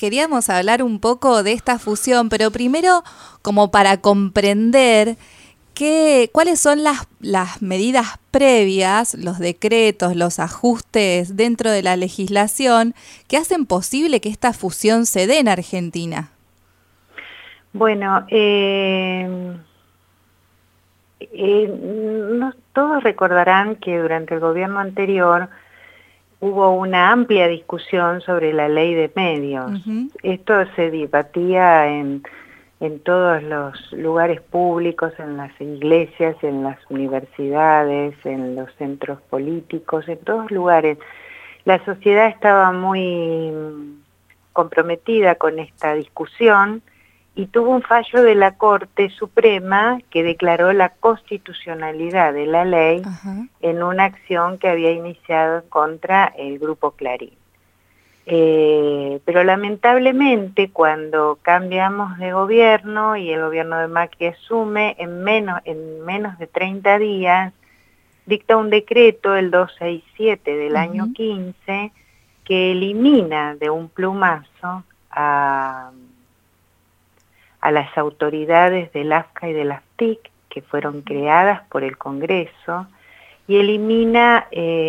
queríamos hablar un poco de esta fusión, pero primero como para comprender cuáles son las medidas previas, los decretos, los ajustes dentro de la legislación que hacen posible que esta fusión se dé en Argentina. Bueno, todos recordarán que durante el gobierno anterior hubo una amplia discusión sobre la ley de medios. Uh-huh. Esto se debatía en todos los lugares públicos, en las iglesias, en las universidades, en los centros políticos, en todos lugares. La sociedad estaba muy comprometida con esta discusión y tuvo un fallo de la Corte Suprema que declaró la constitucionalidad de la ley uh-huh. en una acción que había iniciado contra el Grupo Clarín. Pero lamentablemente cuando cambiamos de gobierno y el gobierno de Macri asume, en menos de 30 días, dicta un decreto, el 267 del uh-huh. año 15, que elimina de un plumazo a las autoridades del AFCA y del AFTIC, que fueron creadas por el Congreso, y elimina,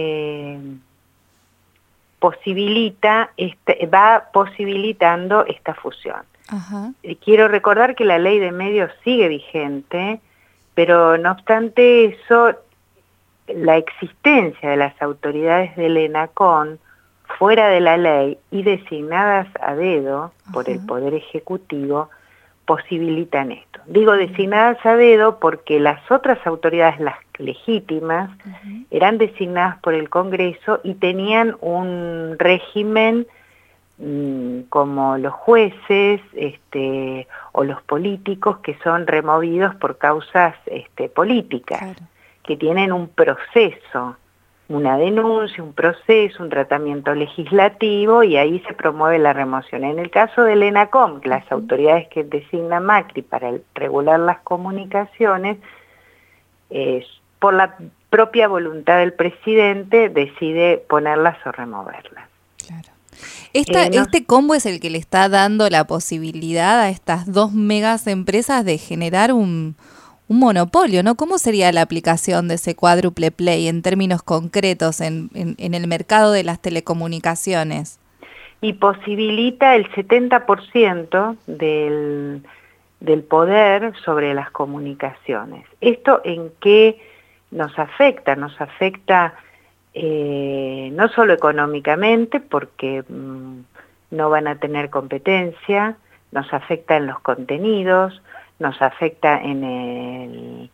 va posibilitando esta fusión. Uh-huh. Quiero recordar que la ley de medios sigue vigente, pero no obstante eso, la existencia de las autoridades del ENACOM fuera de la ley y designadas a dedo uh-huh. por el Poder Ejecutivo, posibilitan esto. Digo designadas a dedo porque las otras autoridades, las legítimas, uh-huh. eran designadas por el Congreso y tenían un régimen como los jueces o los políticos que son removidos por causas políticas, claro. que tienen un proceso, una denuncia, un proceso, un tratamiento legislativo y ahí se promueve la remoción. En el caso del ENACOM, las autoridades que designa Macri para regular las comunicaciones, por la propia voluntad del presidente decide ponerlas o removerlas. Claro. Este combo es el que le está dando la posibilidad a estas dos megas empresas de generar un monopolio, ¿no? ¿Cómo sería la aplicación de ese cuádruple play en términos concretos en el mercado de las telecomunicaciones? Y posibilita el 70% del poder sobre las comunicaciones. ¿Esto en qué nos afecta? Nos afecta no solo económicamente, porque no van a tener competencia, nos afecta en los contenidos, nos afecta en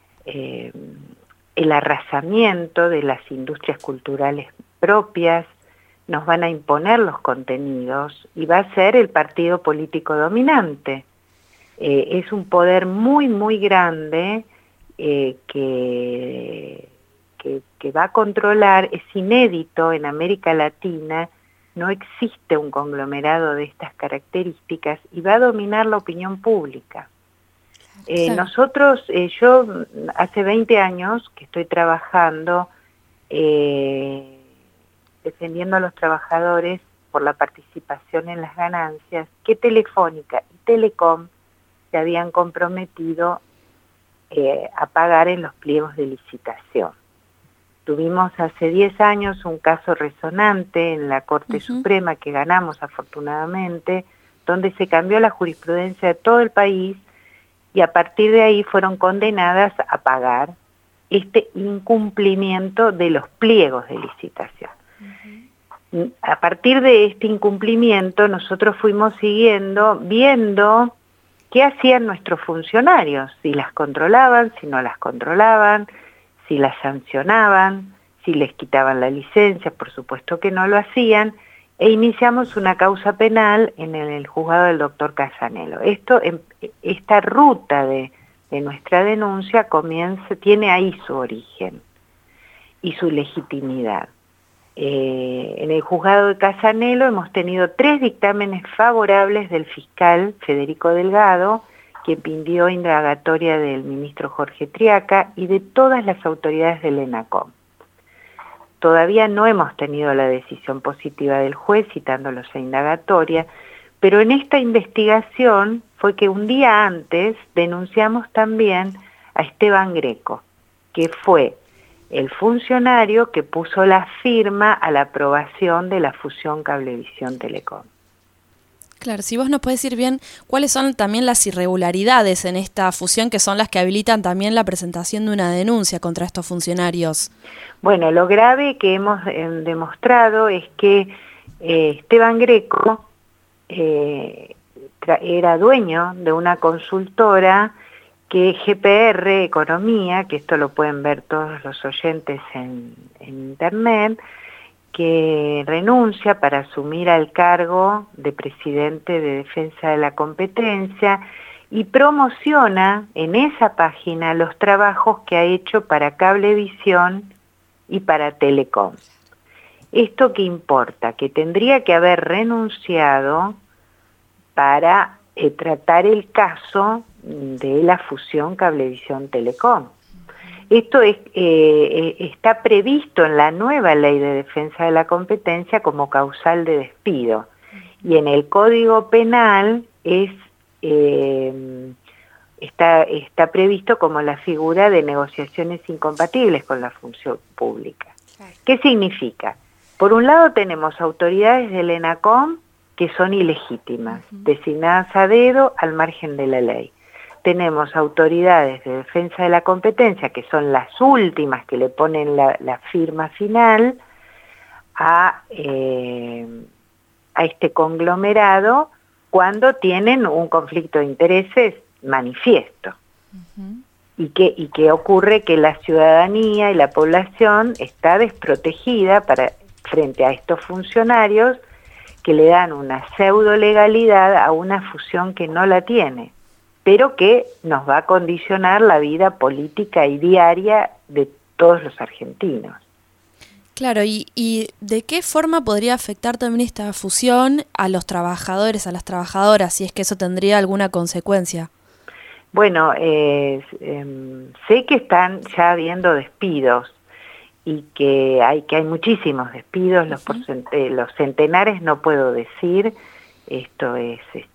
el arrasamiento de las industrias culturales propias, nos van a imponer los contenidos y va a ser el partido político dominante. Es un poder muy, muy grande que va a controlar, es inédito en América Latina, no existe un conglomerado de estas características y va a dominar la opinión pública. Nosotros, yo hace 20 años que estoy trabajando defendiendo a los trabajadores por la participación en las ganancias que Telefónica y Telecom se habían comprometido a pagar en los pliegos de licitación. Tuvimos hace 10 años un caso resonante en la Corte uh-huh. Suprema que ganamos afortunadamente, donde se cambió la jurisprudencia de todo el país y a partir de ahí fueron condenadas a pagar este incumplimiento de los pliegos de licitación. Uh-huh. A partir de este incumplimiento nosotros fuimos viendo qué hacían nuestros funcionarios, si las controlaban, si no las controlaban, si las sancionaban, si les quitaban la licencia, por supuesto que no lo hacían, e iniciamos una causa penal en el juzgado del doctor Casanelo. Esta ruta de nuestra denuncia tiene ahí su origen y su legitimidad. En el juzgado de Casanelo hemos tenido 3 dictámenes favorables del fiscal Federico Delgado, que pidió indagatoria del ministro Jorge Triaca y de todas las autoridades del ENACOM. Todavía no hemos tenido la decisión positiva del juez citándolos a indagatoria, Pero en esta investigación fue que un día antes denunciamos también a Esteban Greco, que fue el funcionario que puso la firma a la aprobación de la fusión Cablevisión-Telecom. Claro, si vos nos podés decir bien cuáles son también las irregularidades en esta fusión, que son las que habilitan también la presentación de una denuncia contra estos funcionarios. Bueno, lo grave que hemos demostrado es que Esteban Greco era dueño de una consultora que GPR Economía, que esto lo pueden ver todos los oyentes en internet, que renuncia para asumir al cargo de presidente de Defensa de la Competencia y promociona en esa página los trabajos que ha hecho para Cablevisión y para Telecom. ¿Esto qué importa? Que tendría que haber renunciado para tratar el caso de la fusión Cablevisión-Telecom. Esto está previsto en la nueva Ley de Defensa de la Competencia como causal de despido. Y en el Código Penal está previsto como la figura de negociaciones incompatibles con la función pública. ¿Qué significa? Por un lado tenemos autoridades del ENACOM que son ilegítimas, designadas a dedo al margen de la ley. Tenemos autoridades de defensa de la competencia, que son las últimas que le ponen la firma final a este conglomerado cuando tienen un conflicto de intereses manifiesto. Y que ocurre que la ciudadanía y la población está desprotegida frente a estos funcionarios que le dan una pseudo legalidad a una fusión que no la tiene, pero que nos va a condicionar la vida política y diaria de todos los argentinos. Claro, ¿y de qué forma podría afectar también esta fusión a los trabajadores, a las trabajadoras, si es que eso tendría alguna consecuencia? Bueno, sé que están ya habiendo despidos y que hay muchísimos despidos, los centenares no puedo decir, esto es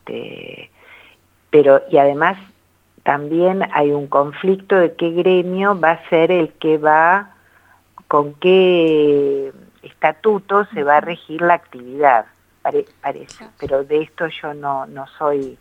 pero y además también hay un conflicto de qué gremio va a ser el que con qué estatuto se va a regir la actividad, parece, pero de esto yo no soy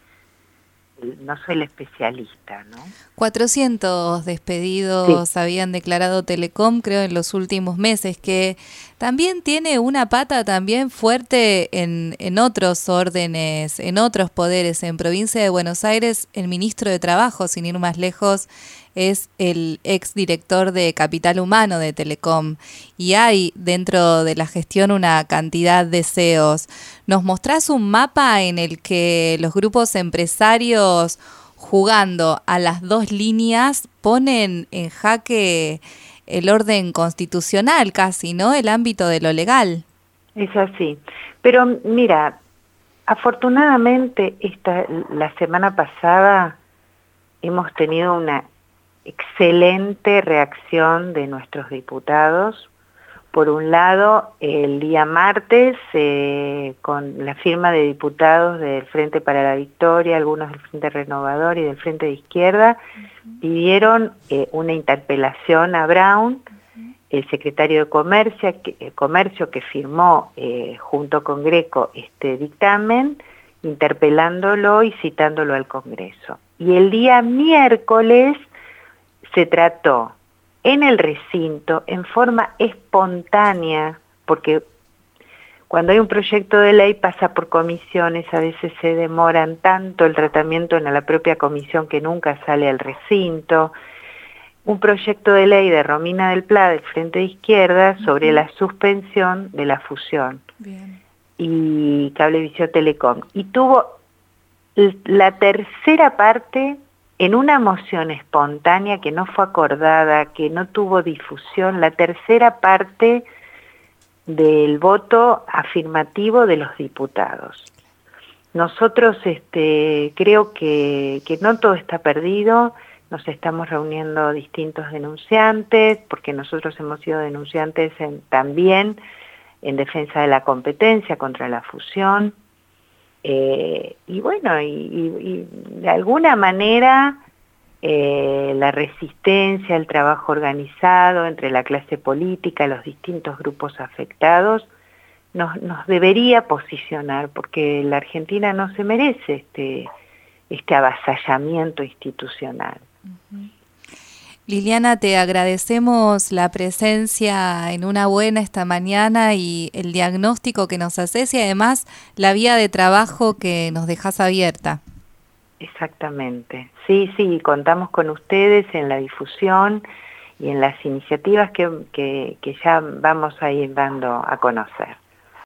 el especialista, ¿no? 400 despedidos sí habían declarado Telecom, creo, en los últimos meses, que también tiene una pata también fuerte en otros órdenes, en otros poderes. En Provincia de Buenos Aires, el ministro de Trabajo, sin ir más lejos, es el exdirector de Capital Humano de Telecom. Y hay dentro de la gestión una cantidad de CEOs. ¿Nos mostrás un mapa en el que los grupos empresarios, jugando a las dos líneas, ponen en jaque el orden constitucional casi, ¿no? El ámbito de lo legal. Es así. Pero mira, afortunadamente la semana pasada hemos tenido una excelente reacción de nuestros diputados. Por un lado, el día martes, con la firma de diputados del Frente para la Victoria, algunos del Frente Renovador y del Frente de Izquierda, pidieron una interpelación a Brown, el secretario de Comercio que firmó junto con Greco este dictamen, interpelándolo y citándolo al Congreso. Y el día miércoles se trató en el recinto, en forma espontánea, porque cuando hay un proyecto de ley pasa por comisiones, a veces se demoran tanto el tratamiento en la propia comisión que nunca sale al recinto. Un proyecto de ley de Romina del Pla, del Frente de Izquierda, sobre la suspensión de la fusión. Bien. Y Cablevisión Telecom. Y tuvo la tercera parte en una moción espontánea que no fue acordada, que no tuvo difusión, la tercera parte del voto afirmativo de los diputados. Nosotros creo que no todo está perdido, nos estamos reuniendo distintos denunciantes, porque nosotros hemos sido denunciantes también en defensa de la competencia contra la fusión. y bueno, y de alguna manera la resistencia, el trabajo organizado entre la clase política, los distintos grupos afectados, nos debería posicionar, porque la Argentina no se merece este avasallamiento institucional. Liliana, te agradecemos la presencia en Una Buena esta mañana y el diagnóstico que nos haces y además la vía de trabajo que nos dejas abierta. Exactamente. Sí, contamos con ustedes en la difusión y en las iniciativas que ya vamos a ir dando a conocer.